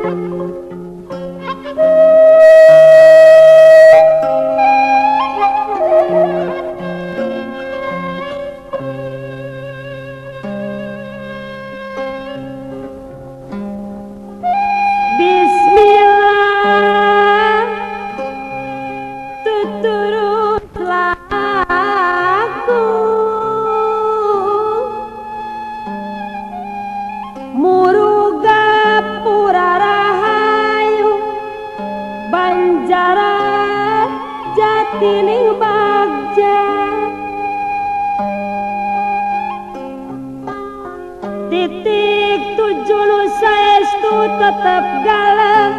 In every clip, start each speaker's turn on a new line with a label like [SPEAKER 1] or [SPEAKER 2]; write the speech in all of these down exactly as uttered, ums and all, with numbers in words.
[SPEAKER 1] titik tujuh nu saestu tetep galak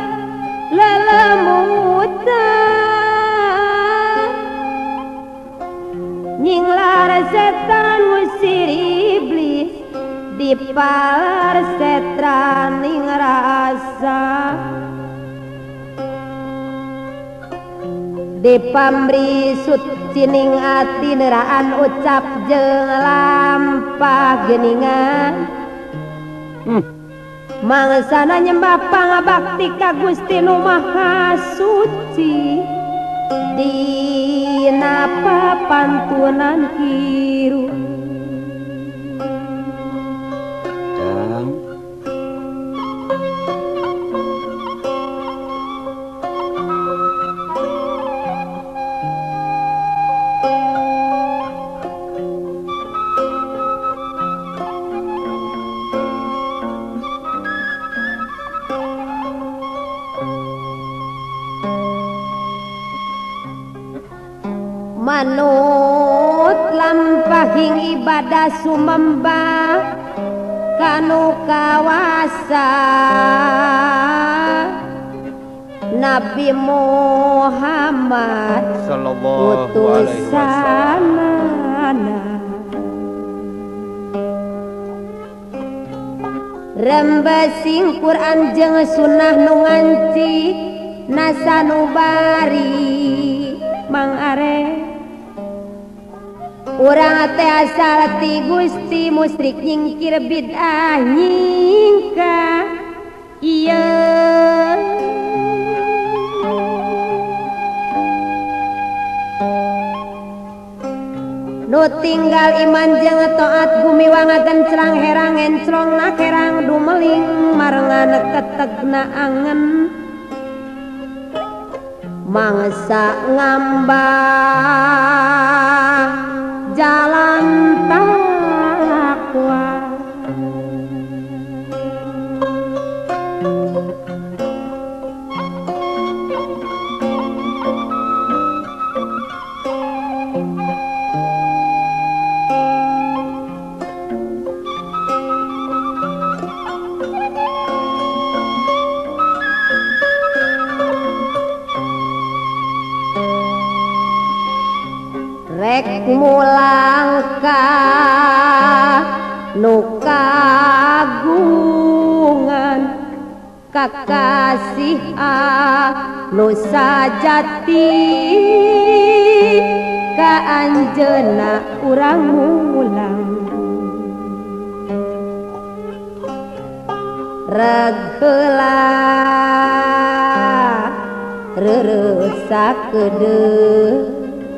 [SPEAKER 1] lelemutan nyinglar setan ngusir iblis dipalar setan ning rasa dipamri sucining ati neraan ucap jeung lampah geuningan hmm. Mangsana nyembah pangabakti ka Gusti Nu Maha Suci dina papantunan hirup manut lampahing ibadah sumembah kanu kawasa Nabi Muhammad sallallahu alaihi wasallam rembesing Quran jeung sunnah nu nganci nasa nu bari Mang Are urang teh asal ti Gusti musyrik nyingkir bid'ah nyingka ieu nu tinggal iman jeung taat gumiwang gencrang herang encrongna kerang dumeling marengan ketegna angen mangsa ngambah jalan takwa rek mulangka nu kagungan kakasih anu sajati ka anjeunna urang mulang reg heula reureusakeudeung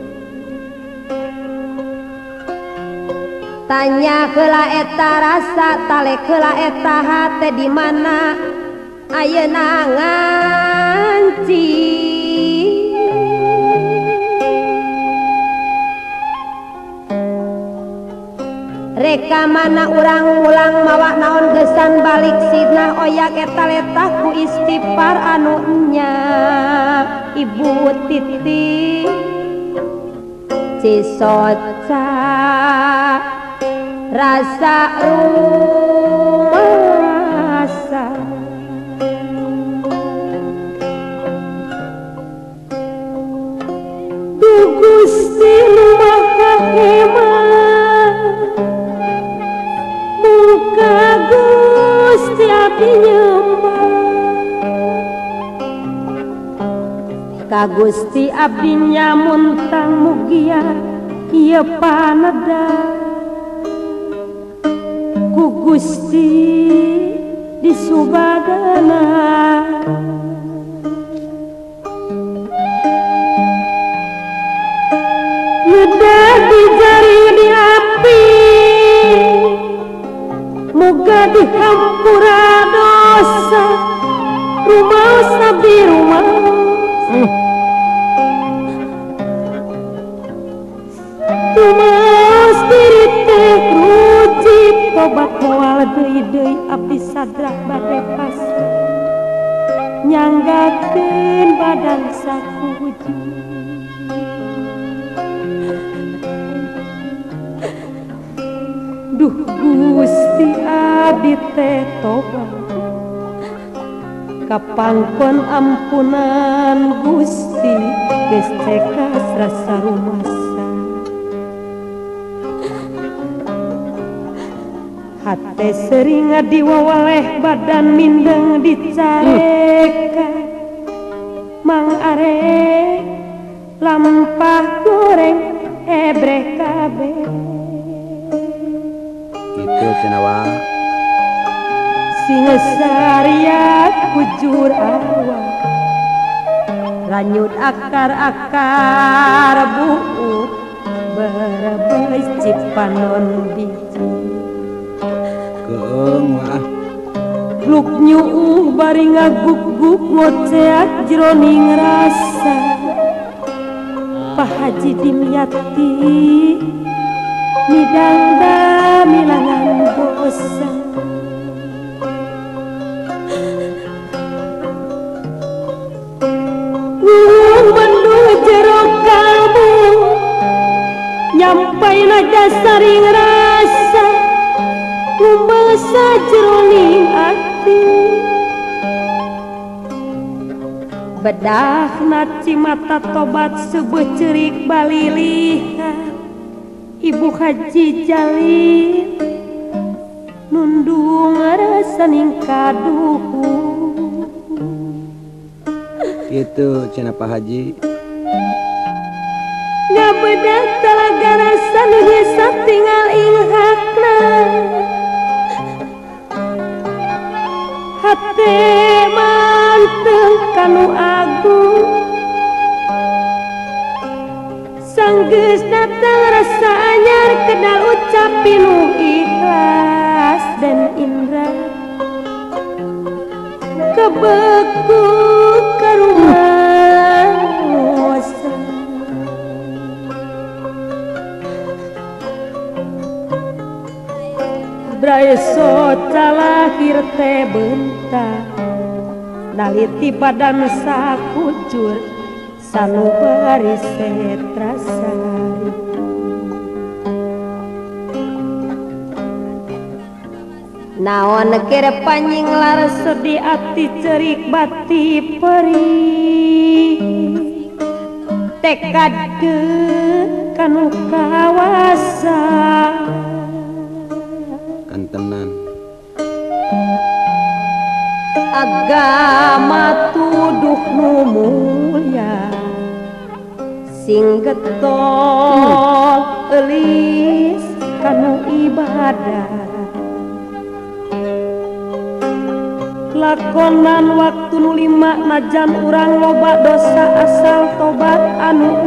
[SPEAKER 1] tanya heula eta rasa talek heula eta hate di mana ayeuna nganci reka mana urang ulang mawa naon gesan balik sidna oyak eta letah ku istighfar anu nya Ibu Titi Cisoca rasa rumasa Du Gusti Nu Maha Hemat muka Gusti abdi nyembah ka Gusti abdi nyamuntang mugia ieu panada Gusti di subagana ngedah di jari di api moga dihampura dosa rumah sabdi rumah hmm. Tumas diri teh ruji tobat moal deui-deui abdi sadrak bade pas nyanggakeun badan sakuju duh Gusti abdi teh tobat kapangkon ampunan Gusti geus cekas rasa rumasa hate sering diwawaleh badan mindeng dicareka mang are lampah goreng ebreh kabeh
[SPEAKER 2] gitu cenawa
[SPEAKER 1] singesariak kujur awak lanyut akar-akar buuk berebes cipanon biji
[SPEAKER 2] keung wah
[SPEAKER 1] gluk nyuuh bari ngaguk-guk ngoceak jroning rasa Pak Haji dimyati midangda milangan bosa Wuh menduh jero kalbu nyampai naja saring rasa Kumasa jroning ati bedah naci mata tobat sebuah cerik balilihan Ibu Haji Jalil nundung rasa ningkaduhu
[SPEAKER 2] gitu cenah Pak Haji
[SPEAKER 1] ngabedah talaga rasa nu nyesat tinggal inghakna hate manteng kanu agung sanggeus datang rasa anyar kedal ucap pinuh ikhlas dan indra kebeku ke rumah ngosa Braeso calahir teh bentar naliti badan sakucur sanubari setrasari naon kere panjing laras di ati cerik bati perih tekad ke kanu kawasa
[SPEAKER 2] kantenan
[SPEAKER 1] agama tuduh nu mulia sing getol eulis kanu ibadah lakonan waktu nu lima najan urang loba dosa asal tobat anu